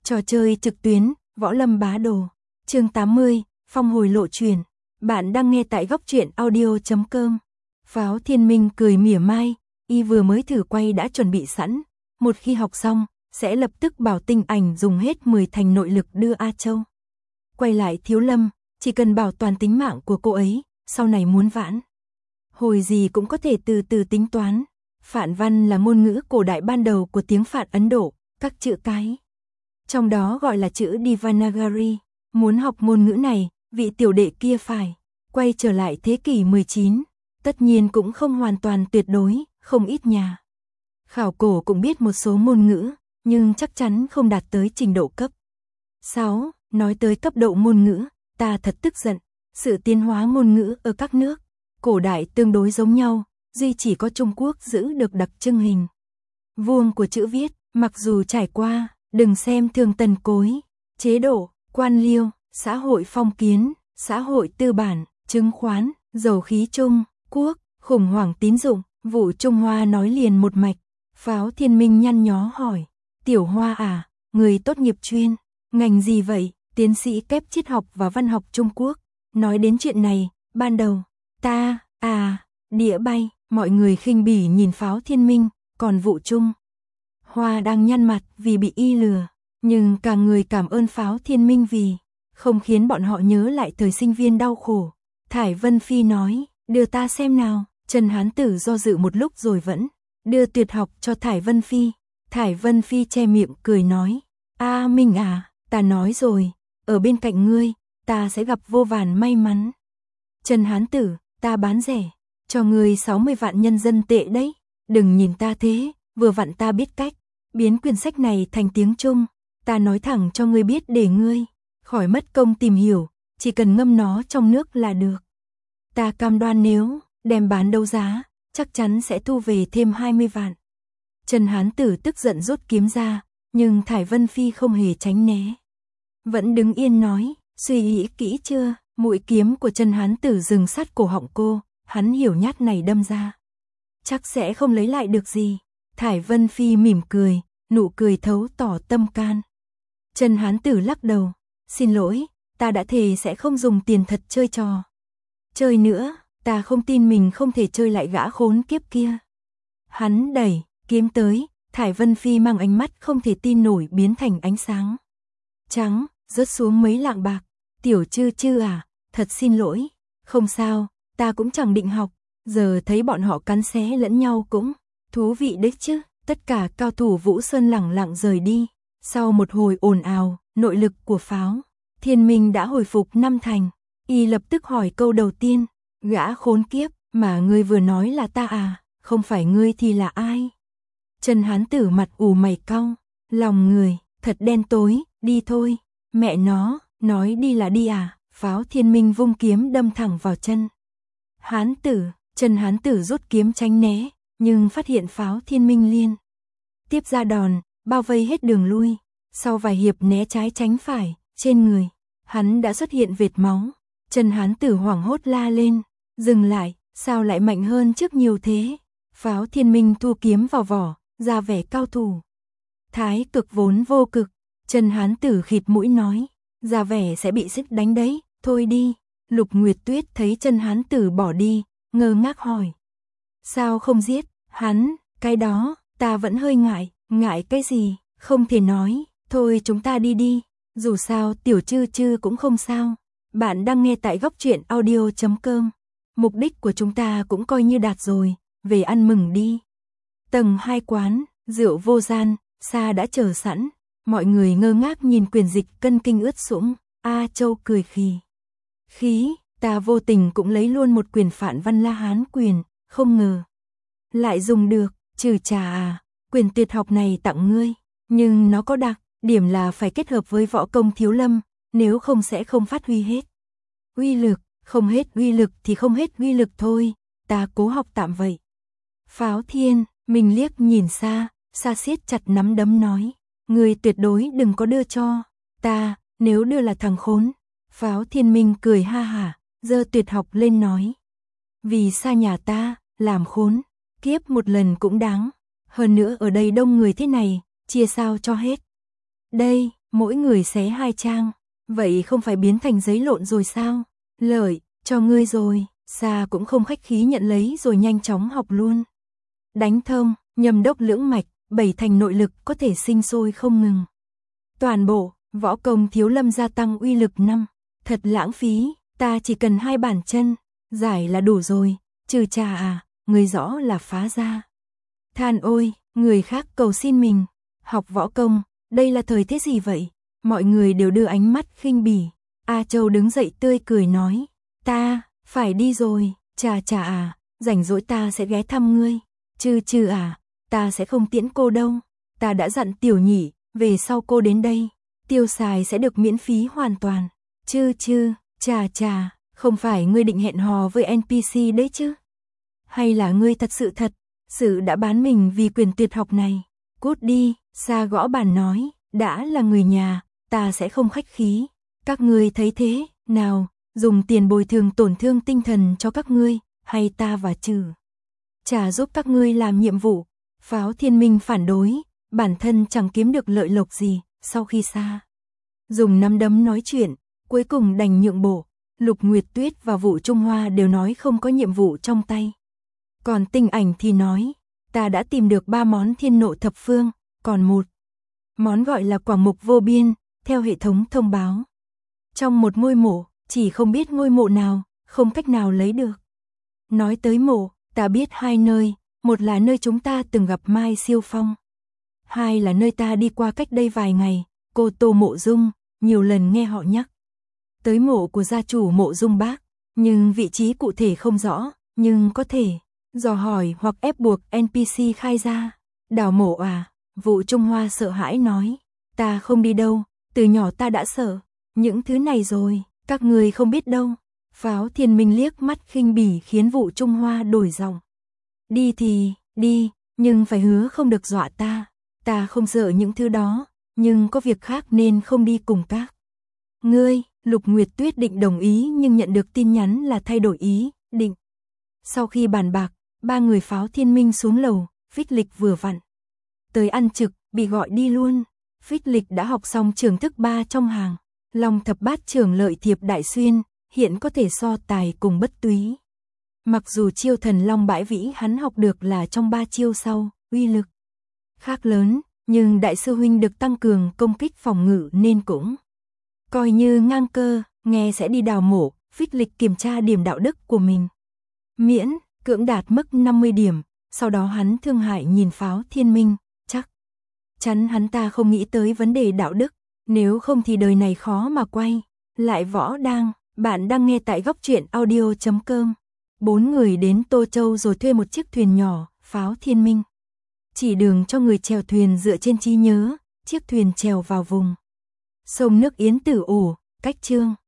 Trò chơi trực tuyến, Võ Lâm Bá Đồ. Chương 80, Phong hồi lộ truyền. Bạn đang nghe tại góc truyện audio.com. Pháo Thiên Minh cười mỉa mai, y vừa mới thử quay đã chuẩn bị sẵn, một khi học xong, sẽ lập tức bảo Tinh Ảnh dùng hết 10 thành nội lực đưa A Châu. Quay lại Thiếu Lâm, chỉ cần bảo toàn tính mạng của cô ấy, sau này muốn vãn hồi gì cũng có thể từ từ tính toán. Phạn văn là ngôn ngữ cổ đại ban đầu của tiếng Phạn Ấn Độ, các chữ cái trong đó gọi là chữ Devanagari. Muốn học ngôn ngữ này, vị tiểu đệ kia phải quay trở lại thế kỷ 19, tất nhiên cũng không hoàn toàn tuyệt đối, không ít nhà khảo cổ cũng biết một số ngôn ngữ, nhưng chắc chắn không đạt tới trình độ cấp 6. Nói tới cấp độ ngôn ngữ, ta thật tức giận. Sự tiến hóa ngôn ngữ ở các nước cổ đại tương đối giống nhau, duy chỉ có Trung Quốc giữ được đặc trưng hình vuông của chữ viết, mặc dù trải qua, đừng xem thường tần cối, chế độ, quan liêu, xã hội phong kiến, xã hội tư bản, chứng khoán, dầu khí Trung Quốc, khủng hoảng tín dụng, vụ Trung Hoa nói liền một mạch. Pháo Thiên Minh nhăn nhó hỏi, Tiểu Hoa à, người tốt nghiệp chuyên ngành gì vậy? Tiến sĩ kép triết học và văn học Trung Quốc. Nói đến chuyện này, ban đầu, ta, đĩa bay, mọi người khinh bỉ nhìn Pháo Thiên Minh, còn vụ Trung Hoa đang nhăn mặt vì bị y lừa, nhưng cả người cảm ơn Pháo Thiên Minh vì không khiến bọn họ nhớ lại thời sinh viên đau khổ. Thải Vân Phi nói, đưa ta xem nào. Trần Hán Tử do dự một lúc rồi vẫn đưa tuyệt học cho Thải Vân Phi. Thải Vân Phi che miệng cười nói, Minh à, ta nói rồi, ở bên cạnh ngươi, ta sẽ gặp vô vàn may mắn. Trần Hán Tử, ta bán rẻ cho ngươi 60 vạn nhân dân tệ đấy. Đừng nhìn ta thế, vừa vặn ta biết cách biến quyển sách này thành tiếng Trung. Ta nói thẳng cho ngươi biết để ngươi khỏi mất công tìm hiểu, chỉ cần ngâm nó trong nước là được. Ta cam đoan nếu đem bán đấu giá, chắc chắn sẽ thu về thêm 20 vạn. Trần Hán Tử tức giận rút kiếm ra, nhưng Thải Vân Phi không hề tránh né. Vẫn đứng yên nói, suy nghĩ kỹ chưa? Mũi kiếm của Trần Hán Tử dừng sát cổ họng cô, hắn hiểu nhát này đâm ra chắc sẽ không lấy lại được gì. Thải Vân Phi mỉm cười, nụ cười thấu tỏ tâm can. Trần Hán Tử lắc đầu, xin lỗi, ta đã thề sẽ không dùng tiền thật chơi trò chơi nữa, ta không tin mình không thể chơi lại gã khốn kiếp kia. Hắn đẩy kiếm tới, Thải Vân Phi mang ánh mắt không thể tin nổi biến thành ánh sáng trắng, rớt xuống mấy lạng bạc. Tiểu Chư Chư à, thật xin lỗi. Không sao, ta cũng chẳng định học, giờ thấy bọn họ cắn xé lẫn nhau cũng thú vị đấy chứ. Tất cả cao thủ Vũ Sơn lẳng lặng rời đi. Sau một hồi ồn ào, nội lực của Pháo Thiên Minh đã hồi phục 5 thành. Y lập tức hỏi câu đầu tiên, gã khốn kiếp, mà ngươi vừa nói là ta à, không phải ngươi thì là ai? Trần Hán Tử mặt ủ mày cau, lòng người thật đen tối, đi thôi. Mẹ nó, nói đi là đi à? Pháo Thiên Minh vung kiếm đâm thẳng vào chân Hán Tử. Trần Hán Tử rút kiếm tránh né, nhưng phát hiện Pháo Thiên Minh liên tiếp ra đòn, bao vây hết đường lui. Sau vài hiệp né trái tránh phải, trên người hắn đã xuất hiện vệt máu. Trần Hán Tử hoảng hốt la lên, dừng lại, sao lại mạnh hơn trước nhiều thế? Pháo Thiên Minh thu kiếm vào vỏ, ra vẻ cao thủ thái cực vốn vô cực. Trần Hán Tử khịt mũi nói, ra vẻ sẽ bị sức đánh đấy, thôi đi. Lục Nguyệt Tuyết thấy Trần Hán Tử bỏ đi, ngơ ngác hỏi, sao không giết hắn? Cái đó, ta vẫn hơi ngại. Ngại cái gì? Không thể nói, thôi chúng ta đi đi, dù sao Tiểu Chư Chư cũng không sao. Bạn đang nghe tại góc truyện audio.com. Mục đích của chúng ta cũng coi như đạt rồi, về ăn mừng đi. Tầng 2 quán, rượu vô gian, Sa đã chờ sẵn. Mọi người ngơ ngác nhìn quyển dịch cân kinh ướt sũng. A Châu cười khí, ta vô tình cũng lấy luôn một quyển Phạn Văn La Hán quyền, không ngờ lại dùng được. Trừ trà à, quyền tuyệt học này tặng ngươi, nhưng nó có đặc điểm là phải kết hợp với võ công Thiếu Lâm, nếu không sẽ không phát huy hết uy lực. Không hết uy lực thì không hết uy lực thôi, ta cố học tạm vậy. Pháo Thiên Minh liếc nhìn Sa siết chặt nắm đấm nói, ngươi tuyệt đối đừng có đưa cho ta, nếu đưa là thằng khốn. Pháo Thiên Minh cười ha hả, giơ tuyệt học lên nói, vì Sa nhà ta làm khốn kiếp một lần cũng đáng, hơn nữa ở đây đông người thế này, chia sao cho hết. Đây, mỗi người xé 2 trang, vậy không phải biến thành giấy lộn rồi sao? Lợi, cho ngươi rồi, Sa cũng không khách khí nhận lấy rồi nhanh chóng học luôn. Đánh thông, nhâm đốc lưỡng mạch, 7 thành nội lực có thể sinh sôi không ngừng. Toàn bộ, võ công Thiếu Lâm gia tăng uy lực 5, thật lãng phí, ta chỉ cần 2 bàn chân, giải là đủ rồi, trừ trà à, người rõ là phá ra. Than ôi, người khác cầu xin mình, học võ công, đây là thời thế gì vậy? Mọi người đều đưa ánh mắt khinh bỉ. A Châu đứng dậy tươi cười nói, ta, phải đi rồi, trà à, rảnh rỗi ta sẽ ghé thăm ngươi, chư à, ta sẽ không tiễn cô đâu, ta đã dặn Tiểu Nhị, về sau cô đến đây, tiêu xài sẽ được miễn phí hoàn toàn, chư, trà, không phải ngươi định hẹn hò với NPC đấy chứ? Hay là ngươi thật sự đã bán mình vì quyền tuyệt học này? Cút đi, Sa gõ bàn nói, đã là người nhà, ta sẽ không khách khí, các ngươi thấy thế, nào, dùng tiền bồi thường tổn thương tinh thần cho các ngươi, hay ta và Trà giúp các ngươi làm nhiệm vụ. Pháo Thiên Minh phản đối, bản thân chẳng kiếm được lợi lộc gì, sau khi Sa dùng nắm đấm nói chuyện, cuối cùng đành nhượng bộ. Lục Nguyệt Tuyết và Vũ Trung Hoa đều nói không có nhiệm vụ trong tay. Còn Tinh Ảnh thì nói, ta đã tìm được 3 món thiên nộ thập phương, còn một món gọi là quả mục vô biên, theo hệ thống thông báo. Trong một ngôi mộ, chỉ không biết ngôi mộ nào, không cách nào lấy được. Nói tới mộ, ta biết 2 nơi, một là nơi chúng ta từng gặp Mai Siêu Phong. 2 là nơi ta đi qua cách đây vài ngày, Cô Tô Mộ Dung, nhiều lần nghe họ nhắc tới mộ của gia chủ Mộ Dung Bác, nhưng vị trí cụ thể không rõ, nhưng có thể dò hỏi hoặc ép buộc NPC khai ra. Đào mộ à? Vũ Trung Hoa sợ hãi nói, ta không đi đâu, từ nhỏ ta đã sợ những thứ này rồi, các người không biết đâu. Pháo Thiên Minh liếc mắt khinh bỉ khiến Vũ Trung Hoa đổi giọng. Đi thì, đi, nhưng phải hứa không được dọa ta không sợ những thứ đó, nhưng có việc khác nên không đi cùng các ngươi. Lục Nguyệt Tuyết định đồng ý nhưng nhận được tin nhắn là thay đổi ý định. Sau khi bàn bạc, 3 người Pháo Thiên Minh xuống lầu, Phích Lịch vừa vặn tới ăn trực, bị gọi đi luôn. Phích Lịch đã học xong trường thức 3 trong hàng Long Thập Bát Trưởng Lợi Thiệp Đại Xuyên, hiện có thể so tài cùng Bất Túy. Mặc dù chiêu Thần Long Bãi Vĩ hắn học được là trong 3 chiêu sau, uy lực khác lớn, nhưng đại sư huynh được tăng cường công kích phòng ngự nên cũng coi như ngang cơ. Nghe sẽ đi đào mộ, Phích Lịch kiểm tra điểm đạo đức của mình. Miễn, cưỡng đạt mức 50 điểm, sau đó hắn thương hại nhìn Pháo Thiên Minh, chắc chắn hắn ta không nghĩ tới vấn đề đạo đức, nếu không thì đời này khó mà quay. Lại Võ Đang, bạn đang nghe tại góc truyện audio.com. 4 người đến Tô Châu rồi thuê một chiếc thuyền nhỏ, Pháo Thiên Minh chỉ đường cho người chèo thuyền dựa trên trí nhớ, chiếc thuyền chèo vào vùng sông nước Yến Tử Ổ, cách Chương